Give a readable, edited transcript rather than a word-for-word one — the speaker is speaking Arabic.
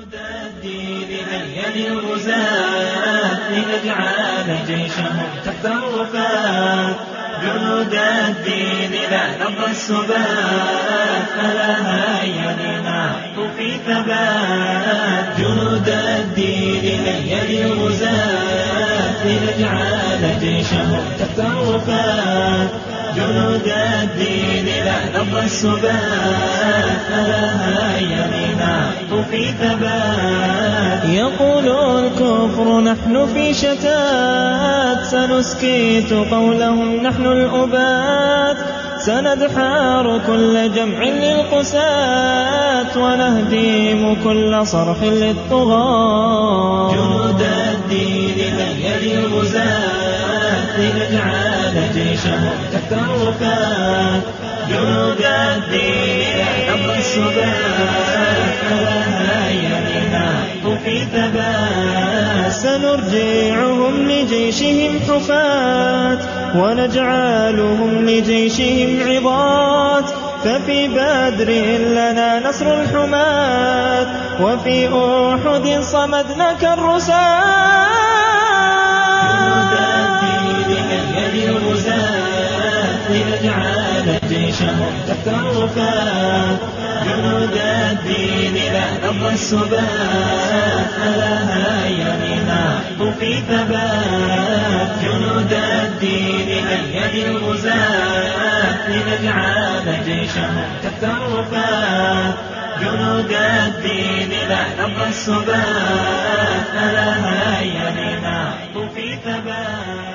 جنود الدين هيا للغزاة لنجعل جيشهم تحت الرفات. جنود الدين لا نبغى السبات فلا هيا لنعطوا في ثبات. جنود الدين هيا للغزاة لنجعل جيشهم تحت الرفات. جنود الدين لا نبغى السبات فلا هيا لنعطوا في ثبات. يقول الكفر نحن في شتات سنسكت قولهم نحن الأبات. سندحار كل جمع للقساة ونهدم كل صرح للطغاة. جنود الدين هيا للغزاة لنجعل جيشهم تحت الرفات. جنود الدين لا نبغى السبات فلا هيا لنعطوا في ثبات. سنرجعهم لجيشهم حفاة ونجعلهم لجيشهم عظات. ففي بدر لنا نصر الحماة وفي أحد صمدنا كالرساة. لنجعل جيشهم تحت الرفات. جنود الدين لا نبغى السبات فلا هيا لنعطوا في ثبات. جنود الدين هيا للغزاة لنجعل جيشهم تحت الرفات. جنود الدين لا نبغى السبات فلا هيا لنعطوا في ثبات.